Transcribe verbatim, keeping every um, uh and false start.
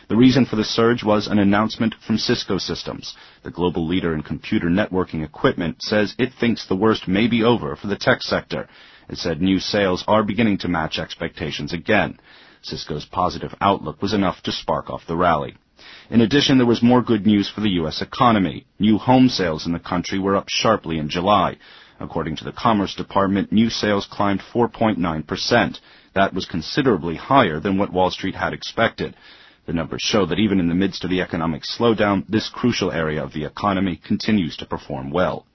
The reason for the surge was an announcement from Cisco Systems. The global leader in computer networking equipment says it thinks the worst may be over for the tech sector. It said new sales are beginning to match expectations again. Cisco's positive outlook was enough to spark off the rally. In addition, there was more good news for the U S economy. New home sales in the country were up sharply in July. According to the Commerce Department, new sales climbed four point nine percent. That was considerably higher than what Wall Street had expected. The numbers show that even in the midst of the economic slowdown, this crucial area of the economy continues to perform well.